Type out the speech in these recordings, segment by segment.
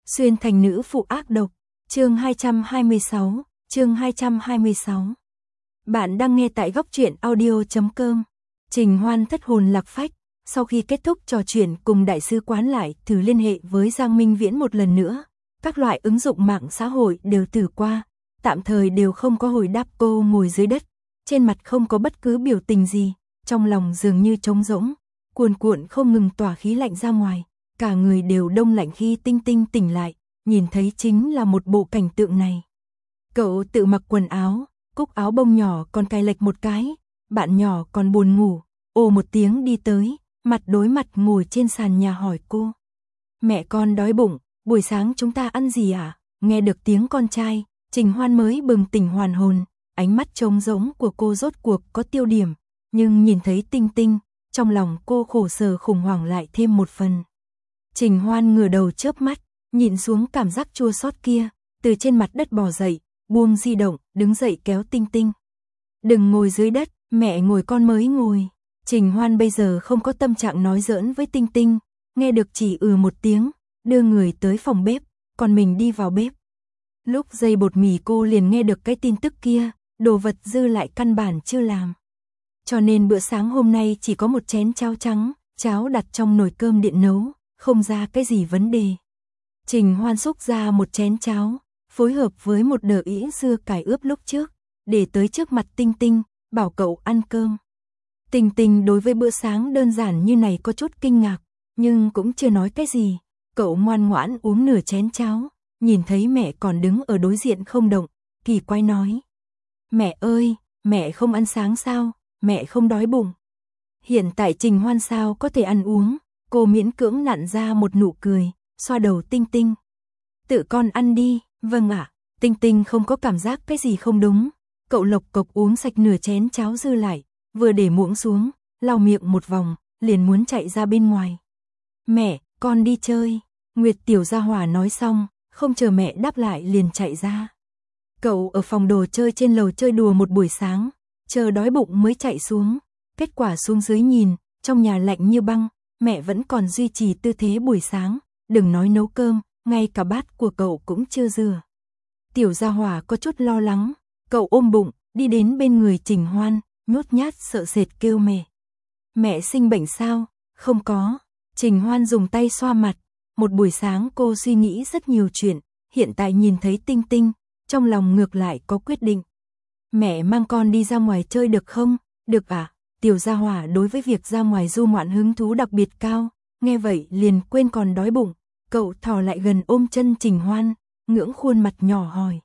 Xuyên thành nữ phụ ác độc, chương 226, chương 226. Bạn đang nghe tại góc truyện audio.com. Trình Hoan thất hồn lạc phách, sau khi kết thúc trò chuyện cùng đại sứ quán lại thử liên hệ với Giang Minh Viễn một lần nữa. Các loại ứng dụng mạng xã hội đều thử qua, tạm thời đều không có hồi đáp. Cô ngồi dưới đất, trên mặt không có bất cứ biểu tình gì, trong lòng dường như trống rỗng, cuồn cuộn không ngừng tỏa khí lạnh ra ngoài. Cả người đều đông lạnh. Khi Tinh Tinh tỉnh lại, nhìn thấy chính là một bộ cảnh tượng này. Cậu tự mặc quần áo, cúc áo bông nhỏ còn cài lệch một cái, bạn nhỏ còn buồn ngủ, ồ một tiếng đi tới, mặt đối mặt ngồi trên sàn nhà hỏi cô. Mẹ con đói bụng, buổi sáng chúng ta ăn gì à? Nghe được tiếng con trai, Trình Hoan mới bừng tỉnh hoàn hồn, ánh mắt trống rỗng của cô rốt cuộc có tiêu điểm, nhưng nhìn thấy Tinh Tinh, trong lòng cô khổ sở khủng hoảng lại thêm một phần. Trình Hoan ngửa đầu chớp mắt, nhìn xuống cảm giác chua xót kia, từ trên mặt đất bò dậy, buông di động, đứng dậy kéo Tinh Tinh. Đừng ngồi dưới đất, mẹ ngồi con mới ngồi. Trình Hoan bây giờ không có tâm trạng nói giỡn với Tinh Tinh, nghe được chỉ một tiếng, đưa người tới phòng bếp, còn mình đi vào bếp. Lúc dây bột mì cô liền nghe được cái tin tức kia, đồ vật dư lại căn bản chưa làm. Cho nên bữa sáng hôm nay chỉ có một chén cháo trắng, cháo đặt trong nồi cơm điện nấu, không ra cái gì vấn đề. Trình Hoan xúc ra một chén cháo, phối hợp với một đờ ĩ dưa cải ướp lúc trước, để tới trước mặt Tinh Tinh, bảo cậu ăn cơm. Tinh Tinh đối với bữa sáng đơn giản như này có chút kinh ngạc, nhưng cũng chưa nói cái gì. Cậu ngoan ngoãn uống nửa chén cháo, nhìn thấy mẹ còn đứng ở đối diện không động, kỳ quái nói. Mẹ ơi, mẹ không ăn sáng sao, mẹ không đói bụng. Hiện tại Trình Hoan sao có thể ăn uống, cô miễn cưỡng nặn ra một nụ cười, xoa đầu Tinh Tinh. Tự con ăn đi, vâng ạ. Tinh Tinh không có cảm giác cái gì không đúng, cậu lộc cộc uống sạch nửa chén cháo dư lại, vừa để muỗng xuống, lau miệng một vòng, liền muốn chạy ra bên ngoài. Mẹ, con đi chơi. Nguyệt tiểu gia hỏa nói xong, không chờ mẹ đáp lại liền chạy ra. Cậu ở phòng đồ chơi trên lầu chơi đùa một buổi sáng, chờ đói bụng mới chạy xuống, kết quả xuống dưới nhìn, trong nhà lạnh như băng, mẹ vẫn còn duy trì tư thế buổi sáng, đừng nói nấu cơm, ngay cả bát của cậu cũng chưa rửa. Tiểu gia hỏa có chút lo lắng, cậu ôm bụng, đi đến bên người Trình Hoan, nhút nhát sợ sệt kêu mẹ. Mẹ sinh bệnh sao? Không có. Trình Hoan dùng tay xoa mặt, một buổi sáng cô suy nghĩ rất nhiều chuyện, hiện tại nhìn thấy Tinh Tinh, trong lòng ngược lại có quyết định. Mẹ mang con đi ra ngoài chơi được không? Được ạ. Tiểu gia hỏa đối với việc ra ngoài du ngoạn hứng thú đặc biệt cao, nghe vậy liền quên còn đói bụng, cậu thò lại gần ôm chân Trình Hoan, ngưỡng khuôn mặt nhỏ hỏi.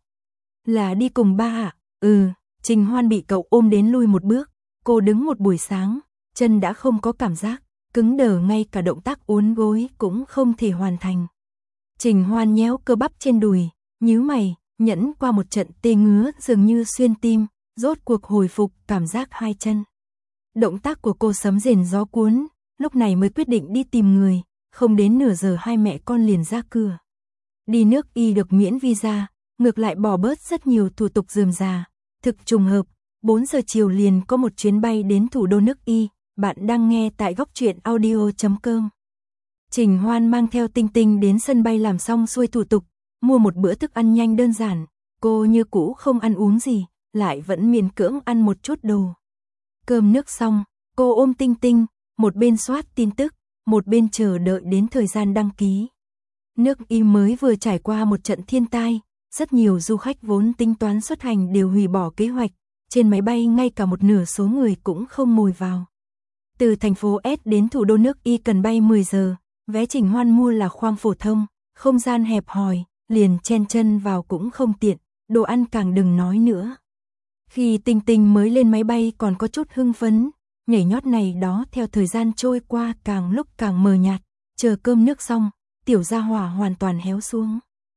Là đi cùng ba ạ? Trình Hoan bị cậu ôm đến lui một bước, cô đứng một buổi sáng, chân đã không có cảm giác, cứng đờ ngay cả động tác uốn gối cũng không thể hoàn thành. Trình Hoan nhéo cơ bắp trên đùi, nhíu mày, nhẫn qua một trận tê ngứa dường như xuyên tim, rốt cuộc hồi phục cảm giác hai chân. Động tác của cô sấm rền gió cuốn, lúc này mới quyết định đi tìm người, không đến nửa giờ hai mẹ con liền ra cửa. Đi nước Y được miễn visa, ngược lại bỏ bớt rất nhiều thủ tục rườm rà, thực trùng hợp, 4 giờ chiều liền có một chuyến bay đến thủ đô nước Y. Bạn đang nghe tại góc truyện audio.com. Trình Hoan mang theo Tinh Tinh đến sân bay làm xong xuôi thủ tục, mua một bữa thức ăn nhanh đơn giản, cô như cũ không ăn uống gì, lại vẫn miễn cưỡng ăn một chút đồ. Cơm nước xong, cô ôm Tinh Tinh, một bên soát tin tức, một bên chờ đợi đến thời gian đăng ký. Nước Y mới vừa trải qua một trận thiên tai, rất nhiều du khách vốn tính toán xuất hành đều hủy bỏ kế hoạch, trên máy bay ngay cả một nửa số người cũng không ngồi vào. Từ thành phố S đến thủ đô nước Y cần bay 10 giờ, vé Trình Hoan mua là khoang phổ thông, không gian hẹp hòi, liền chen chân vào cũng không tiện, đồ ăn càng đừng nói nữa. Khi Tinh Tinh mới lên máy bay còn có chút hưng phấn, nhảy nhót này đó theo thời gian trôi qua càng lúc càng mờ nhạt, chờ cơm nước xong, tiểu gia hỏa hoàn toàn héo xuống.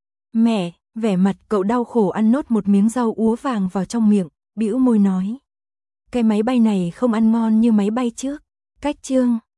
Mẹ, vẻ mặt cậu đau khổ ăn nốt một miếng rau úa vàng vào trong miệng, bĩu môi nói. Cái máy bay này không ăn ngon như máy bay trước. Cách chương